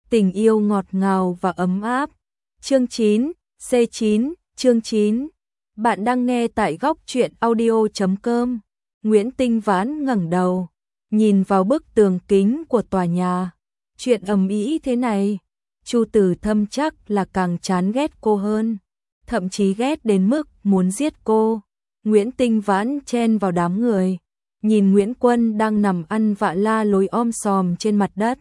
Tình yêu ngọt ngào và ấm áp. Chương 9, C9, chương 9. Bạn đang nghe tại góc truyện audio.com. Nguyễn Tinh Vãn ngẩng đầu, nhìn vào bức tường kính của tòa nhà. Chuyện ầm ĩ thế này, Chu Từ Thâm chắc là càng chán ghét cô hơn, thậm chí ghét đến mức muốn giết cô. Nguyễn Tinh Vãn chen vào đám người, nhìn Nguyễn Quân đang nằm ăn vạ la lối om sòm trên mặt đất.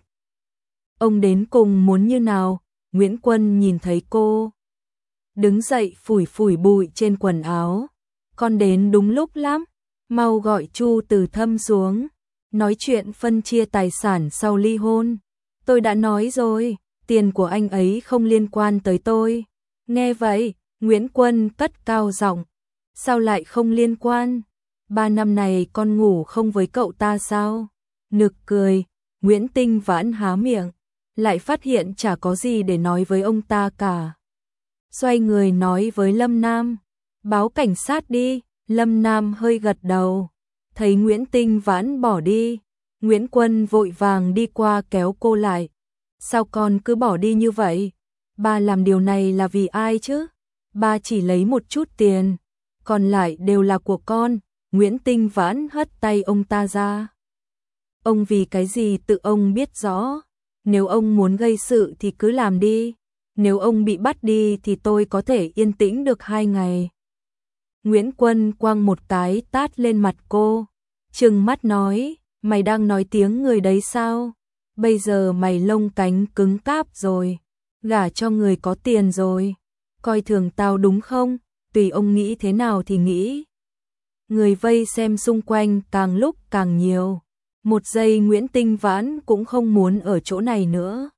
Ông đến cùng muốn như nào? Nguyễn Quân nhìn thấy cô, đứng dậy phủi phủi bụi trên quần áo. Con đến đúng lúc lắm, mau gọi Chu Từ Thâm xuống, nói chuyện phân chia tài sản sau ly hôn. Tôi đã nói rồi, tiền của anh ấy không liên quan tới tôi. Nghe vậy, Nguyễn Quân cất cao giọng, sao lại không liên quan? 3 năm này con ngủ không với cậu ta sao? Nực cười, Nguyễn Tinh Vãn há miệng, lại phát hiện chả có gì để nói với ông ta cả. Xoay người nói với Lâm Nam, báo cảnh sát đi. Lâm Nam hơi gật đầu, thấy Nguyễn Tinh Vãn bỏ đi, Nguyễn Quân vội vàng đi qua kéo cô lại. Sao con cứ bỏ đi như vậy? Ba làm điều này là vì ai chứ? Ba chỉ lấy một chút tiền, còn lại đều là của con. Nguyễn Tinh Vãn hất tay ông ta ra. Ông vì cái gì tự ông biết rõ. Nếu ông muốn gây sự thì cứ làm đi. Nếu ông bị bắt đi thì tôi có thể yên tĩnh được 2 ngày. Nguyễn Quân quăng một cái tát lên mặt cô, trừng mắt nói, mày đang nói tiếng người đấy sao? Bây giờ mày lông cánh cứng cáp rồi, gả cho người có tiền rồi, coi thường tao đúng không? Tùy ông nghĩ thế nào thì nghĩ. Người vây xem xung quanh càng lúc càng nhiều. Một giây Nguyễn Tinh Vãn cũng không muốn ở chỗ này nữa,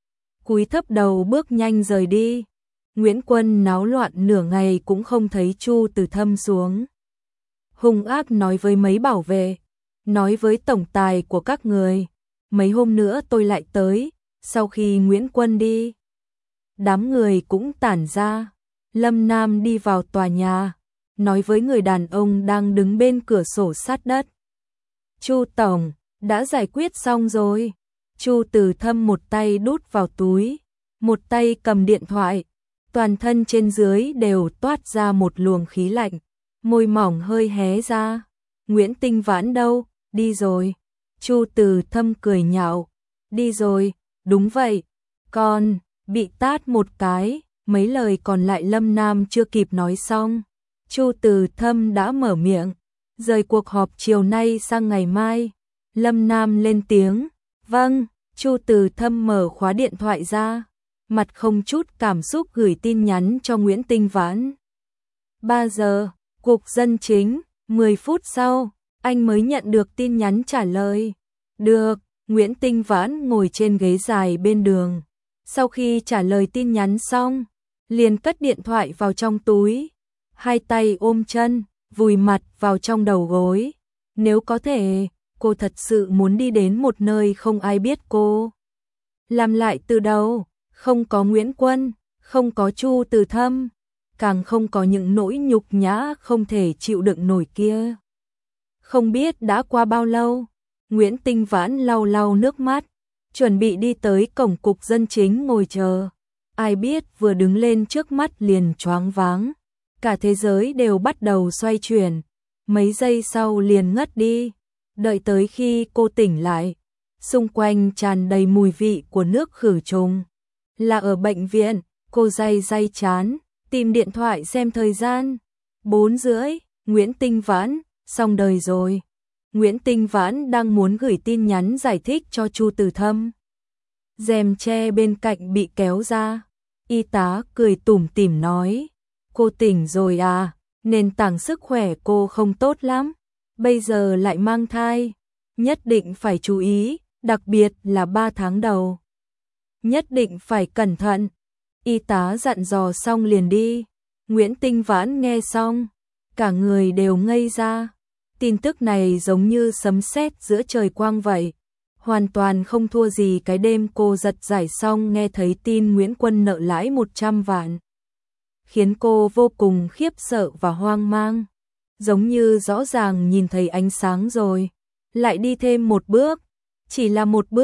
cúi thấp đầu bước nhanh rời đi. Nguyễn Quân náo loạn nửa ngày cũng không thấy Chu Từ Thâm xuống. Hung ác nói với mấy bảo vệ, nói với tổng tài của các người, mấy hôm nữa tôi lại tới. Sau khi Nguyễn Quân đi, đám người cũng tản ra. Lâm Nam đi vào tòa nhà, nói với người đàn ông đang đứng bên cửa sổ sát đất, Chu tổng, đã giải quyết xong rồi. Chu Từ Thâm một tay đút vào túi, một tay cầm điện thoại, toàn thân trên dưới đều toát ra một luồng khí lạnh, môi mỏng hơi hé ra. Nguyễn Tinh Vãn đâu? Đi rồi. Chu Từ Thâm cười nhạo, đi rồi, đúng vậy, con, bị tát một cái. Mấy lời còn lại Lâm Nam chưa kịp nói xong, Chu Từ Thâm đã mở miệng, rời cuộc họp chiều nay sang ngày mai. Lâm Nam lên tiếng, vâng. Chu Từ Thâm mở khóa điện thoại ra, mặt không chút cảm xúc gửi tin nhắn cho Nguyễn Tinh Vãn. 3 giờ, cục dân chính. 10 phút sau, anh mới nhận được tin nhắn trả lời. Được. Nguyễn Tinh Vãn ngồi trên ghế dài bên đường, sau khi trả lời tin nhắn xong, liền cất điện thoại vào trong túi, hai tay ôm chân, vùi mặt vào trong đầu gối. Nếu có thể, cô thật sự muốn đi đến một nơi không ai biết cô. Làm lại từ đầu, không có Nguyễn Quân, không có Chu Từ Thâm, càng không có những nỗi nhục nhã không thể chịu đựng nổi kia. Không biết đã qua bao lâu, Nguyễn Tinh Vãn lau lau nước mắt, chuẩn bị đi tới cổng cục dân chính ngồi chờ. Ai biết vừa đứng lên trước mắt liền choáng váng, cả thế giới đều bắt đầu xoay chuyển, mấy giây sau liền ngất đi. Đợi tới khi cô tỉnh lại, xung quanh tràn đầy mùi vị của nước khử trùng. Là ở bệnh viện. Cô day day chán, tìm điện thoại xem thời gian. 4:30. Nguyễn Tinh Vãn, xong đời rồi. Nguyễn Tinh Vãn đang muốn gửi tin nhắn giải thích cho Chu Từ Thâm, rèm che bên cạnh bị kéo ra. Y tá cười tủm tỉm nói, cô tỉnh rồi à? Nền tảng sức khỏe cô không tốt lắm, bây giờ lại mang thai, nhất định phải chú ý, đặc biệt là 3 tháng đầu. Nhất định phải cẩn thận. Y tá dặn dò xong liền đi. Nguyễn Tinh Vãn nghe xong, cả người đều ngây ra. Tin tức này giống như sấm sét giữa trời quang vậy, hoàn toàn không thua gì cái đêm cô giật giải xong nghe thấy tin Nguyễn Quân nợ lãi 100 vạn. Khiến cô vô cùng khiếp sợ và hoang mang, giống như rõ ràng nhìn thấy ánh sáng rồi, lại đi thêm một bước, chỉ là một bước,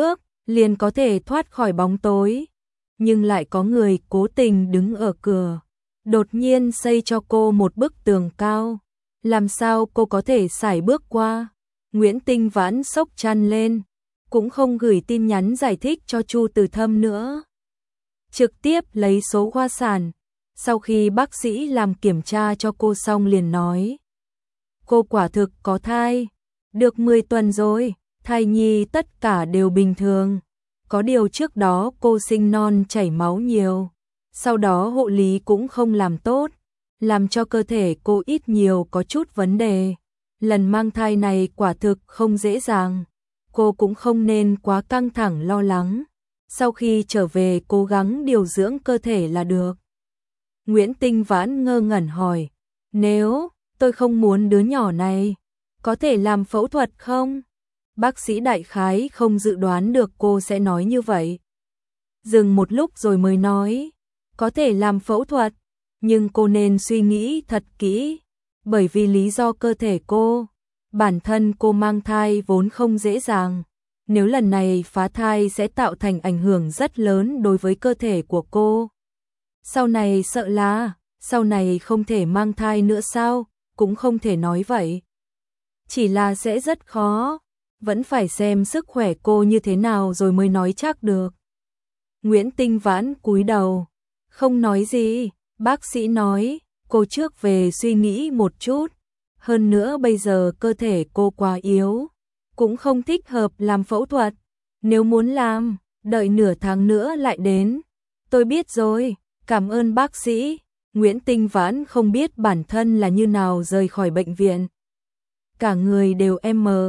liền có thể thoát khỏi bóng tối. Nhưng lại có người cố tình đứng ở cửa, đột nhiên xây cho cô một bức tường cao. Làm sao cô có thể sải bước qua? Nguyễn Tinh Vãn sốc chăn lên, cũng không gửi tin nhắn giải thích cho Chu Từ Thâm nữa. Trực tiếp lấy số khoa sản. Sau khi bác sĩ làm kiểm tra cho cô xong liền nói: cô quả thực có thai, được 10 tuần rồi, thai nhi tất cả đều bình thường. Có điều trước đó cô sinh non chảy máu nhiều, sau đó hộ lý cũng không làm tốt, làm cho cơ thể cô ít nhiều có chút vấn đề. Lần mang thai này quả thực không dễ dàng, cô cũng không nên quá căng thẳng lo lắng. Sau khi trở về cố gắng điều dưỡng cơ thể là được. Nguyễn Tinh Vãn ngơ ngẩn hỏi: nếu tôi không muốn đứa nhỏ này, có thể làm phẫu thuật không? Bác sĩ đại khái không dự đoán được cô sẽ nói như vậy. Dừng một lúc rồi mới nói: có thể làm phẫu thuật, nhưng cô nên suy nghĩ thật kỹ, bởi vì lý do cơ thể cô, bản thân cô mang thai vốn không dễ dàng. Nếu lần này phá thai sẽ tạo thành ảnh hưởng rất lớn đối với cơ thể của cô. Sau này sợ là, sau này không thể mang thai nữa sao? Cũng không thể nói vậy. Chỉ là sẽ rất khó, vẫn phải xem sức khỏe cô như thế nào rồi mới nói chắc được. Nguyễn Tinh Vãn cúi đầu, không nói gì. Bác sĩ nói, cô trước về suy nghĩ một chút. Hơn nữa bây giờ cơ thể cô quá yếu, cũng không thích hợp làm phẫu thuật. Nếu muốn làm, đợi nửa tháng nữa lại đến. Tôi biết rồi, cảm ơn bác sĩ. Nguyễn Tinh Vãn không biết bản thân là như nào rời khỏi bệnh viện. Cả người đều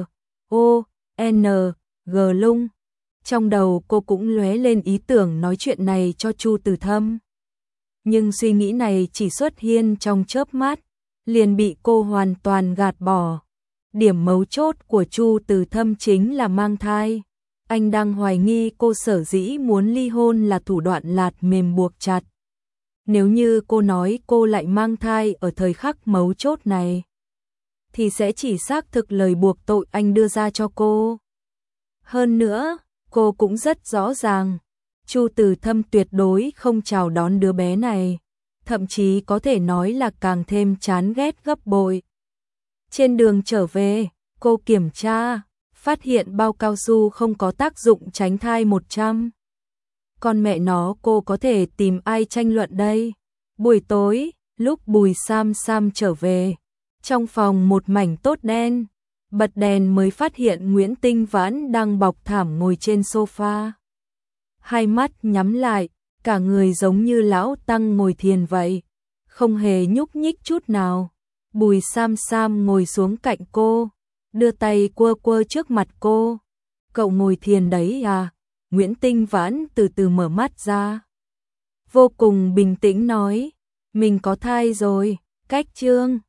M.O.N.G lung. Trong đầu cô cũng lóe lên ý tưởng nói chuyện này cho Chu Từ Thâm. Nhưng suy nghĩ này chỉ xuất hiện trong chớp mắt, liền bị cô hoàn toàn gạt bỏ. Điểm mấu chốt của Chu Từ Thâm chính là mang thai. Anh đang hoài nghi cô sở dĩ muốn ly hôn là thủ đoạn lạt mềm buộc chặt. Nếu như cô nói cô lại mang thai ở thời khắc mấu chốt này, thì sẽ chỉ xác thực lời buộc tội anh đưa ra cho cô. Hơn nữa, cô cũng rất rõ ràng, Chu Từ Thâm tuyệt đối không chào đón đứa bé này, thậm chí có thể nói là càng thêm chán ghét gấp bội. Trên đường trở về, cô kiểm tra, phát hiện bao cao su không có tác dụng tránh thai 100. Con mẹ nó, cô có thể tìm ai tranh luận đây? Buổi tối, lúc Bùi Sam Sam trở về, trong phòng một mảnh tốt đen, bật đèn mới phát hiện Nguyễn Tinh Vãn đang bọc thảm ngồi trên sofa. Hai mắt nhắm lại, cả người giống như lão tăng ngồi thiền vậy, không hề nhúc nhích chút nào. Bùi Sam Sam ngồi xuống cạnh cô, đưa tay quơ quơ trước mặt cô. Cậu ngồi thiền đấy à? Nguyễn Tinh Vãn từ từ mở mắt ra, vô cùng bình tĩnh nói, mình có thai rồi. Cách chương